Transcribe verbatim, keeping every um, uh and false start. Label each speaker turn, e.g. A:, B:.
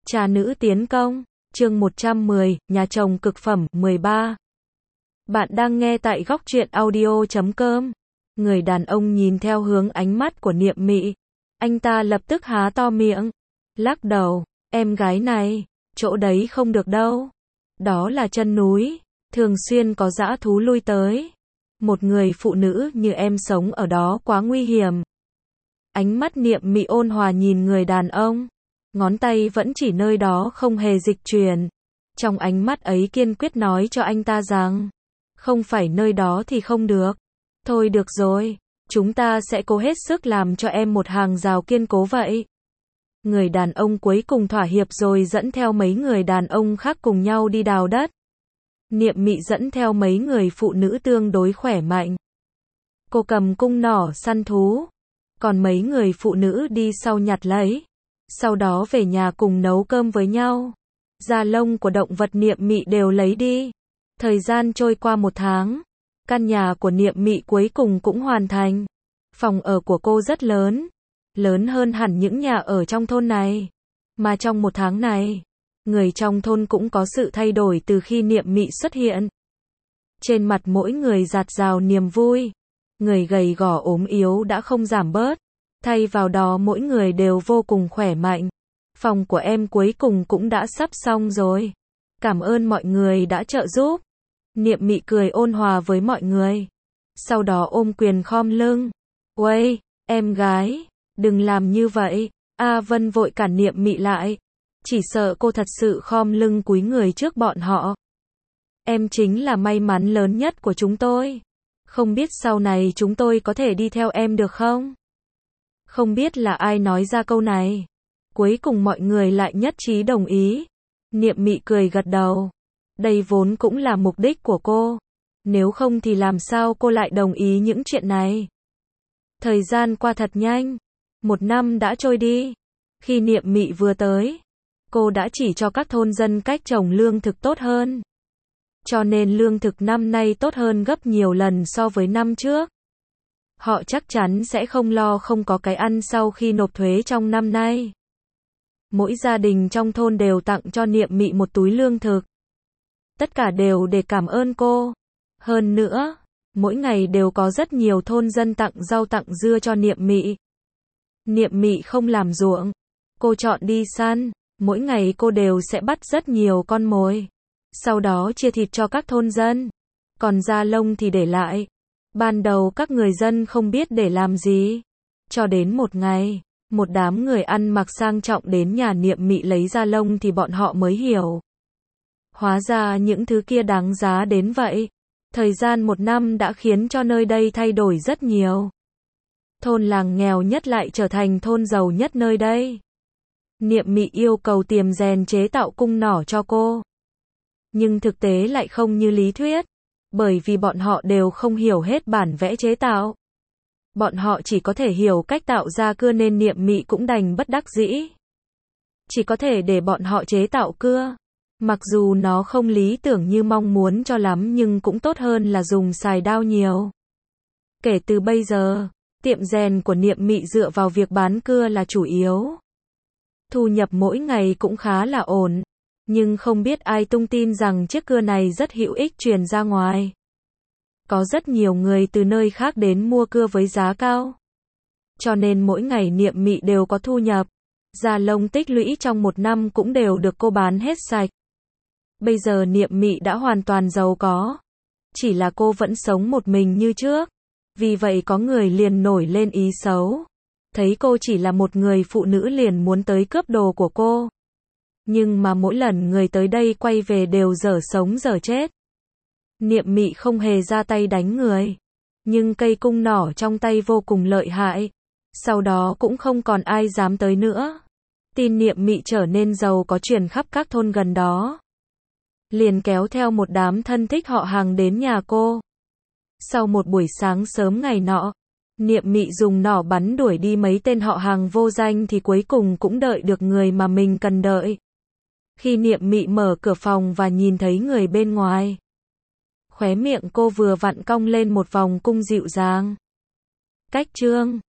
A: Trà nữ tiến công, chương một trăm mười, nhà chồng cực phẩm, mười ba. Bạn đang nghe tại góc truyện audio chấm com. Người đàn ông nhìn theo hướng ánh mắt của Niệm Mị. Anh ta lập tức há to miệng, lắc đầu, em gái này, chỗ đấy không được đâu. Đó là chân núi, thường xuyên có dã thú lui tới. Một người phụ nữ như em sống ở đó quá nguy hiểm. Ánh mắt Niệm Mị ôn hòa nhìn người đàn ông. Ngón tay vẫn chỉ nơi đó không hề dịch chuyển. Trong ánh mắt ấy kiên quyết nói cho anh ta rằng, không phải nơi đó thì không được. Thôi được rồi, chúng ta sẽ cố hết sức làm cho em một hàng rào kiên cố vậy. Người đàn ông cuối cùng thỏa hiệp rồi dẫn theo mấy người đàn ông khác cùng nhau đi đào đất. Niệm Mị dẫn theo mấy người phụ nữ tương đối khỏe mạnh. Cô cầm cung nỏ săn thú, còn mấy người phụ nữ đi sau nhặt lấy. Sau đó về nhà cùng nấu cơm với nhau. Da lông của động vật Niệm Mị đều lấy đi. Thời gian trôi qua một tháng. Căn nhà của Niệm Mị cuối cùng cũng hoàn thành. Phòng ở của cô rất lớn. Lớn hơn hẳn những nhà ở trong thôn này. Mà trong một tháng này, người trong thôn cũng có sự thay đổi từ khi Niệm Mị xuất hiện. Trên mặt mỗi người dạt dào niềm vui. Người gầy gò ốm yếu đã không giảm bớt. Thay vào đó mỗi người đều vô cùng khỏe mạnh. Phòng của em cuối cùng cũng đã sắp xong rồi. Cảm ơn mọi người đã trợ giúp. Niệm Mị cười ôn hòa với mọi người. Sau đó ôm quyền khom lưng. Uây, em gái, đừng làm như vậy. A Vân vội cản Niệm Mị lại. Chỉ sợ cô thật sự khom lưng cúi người trước bọn họ. Em chính là may mắn lớn nhất của chúng tôi. Không biết sau này chúng tôi có thể đi theo em được không? Không biết là ai nói ra câu này. Cuối cùng mọi người lại nhất trí đồng ý. Niệm Mị cười gật đầu. Đây vốn cũng là mục đích của cô. Nếu không thì làm sao cô lại đồng ý những chuyện này. Thời gian qua thật nhanh. Một năm đã trôi đi. Khi Niệm Mị vừa tới, cô đã chỉ cho các thôn dân cách trồng lương thực tốt hơn. Cho nên lương thực năm nay tốt hơn gấp nhiều lần so với năm trước. Họ chắc chắn sẽ không lo không có cái ăn sau khi nộp thuế trong năm nay. Mỗi gia đình trong thôn đều tặng cho Niệm Mị một túi lương thực. Tất cả đều để cảm ơn cô. Hơn nữa, mỗi ngày đều có rất nhiều thôn dân tặng rau tặng dưa cho Niệm Mị. Niệm Mị không làm ruộng. Cô chọn đi săn. Mỗi ngày cô đều sẽ bắt rất nhiều con mồi. Sau đó chia thịt cho các thôn dân. Còn da lông thì để lại. Ban đầu các người dân không biết để làm gì. Cho đến một ngày, một đám người ăn mặc sang trọng đến nhà Niệm Mị lấy da lông thì bọn họ mới hiểu. Hóa ra những thứ kia đáng giá đến vậy. Thời gian một năm đã khiến cho nơi đây thay đổi rất nhiều. Thôn làng nghèo nhất lại trở thành thôn giàu nhất nơi đây. Niệm Mị yêu cầu tiềm rèn chế tạo cung nỏ cho cô. Nhưng thực tế lại không như lý thuyết. Bởi vì bọn họ đều không hiểu hết bản vẽ chế tạo. Bọn họ chỉ có thể hiểu cách tạo ra cưa nên Niệm Mị cũng đành bất đắc dĩ. Chỉ có thể để bọn họ chế tạo cưa. Mặc dù nó không lý tưởng như mong muốn cho lắm nhưng cũng tốt hơn là dùng xài đao nhiều. Kể từ bây giờ, tiệm rèn của Niệm Mị dựa vào việc bán cưa là chủ yếu. Thu nhập mỗi ngày cũng khá là ổn. Nhưng không biết ai tung tin rằng chiếc cưa này rất hữu ích truyền ra ngoài. Có rất nhiều người từ nơi khác đến mua cưa với giá cao. Cho nên mỗi ngày Niệm Mị đều có thu nhập. Da lông tích lũy trong một năm cũng đều được cô bán hết sạch. Bây giờ Niệm Mị đã hoàn toàn giàu có. Chỉ là cô vẫn sống một mình như trước. Vì vậy có người liền nổi lên ý xấu. Thấy cô chỉ là một người phụ nữ liền muốn tới cướp đồ của cô. Nhưng mà mỗi lần người tới đây quay về đều dở sống dở chết. Niệm Mị không hề ra tay đánh người. Nhưng cây cung nỏ trong tay vô cùng lợi hại. Sau đó cũng không còn ai dám tới nữa. Tin Niệm Mị trở nên giàu có truyền khắp các thôn gần đó. Liền kéo theo một đám thân thích họ hàng đến nhà cô. Sau một buổi sáng sớm ngày nọ, Niệm Mị dùng nỏ bắn đuổi đi mấy tên họ hàng vô danh thì cuối cùng cũng đợi được người mà mình cần đợi. Khi Niệm Mị mở cửa phòng và nhìn thấy người bên ngoài, khóe miệng cô vừa vặn cong lên một vòng cung dịu dàng. Cách Trương,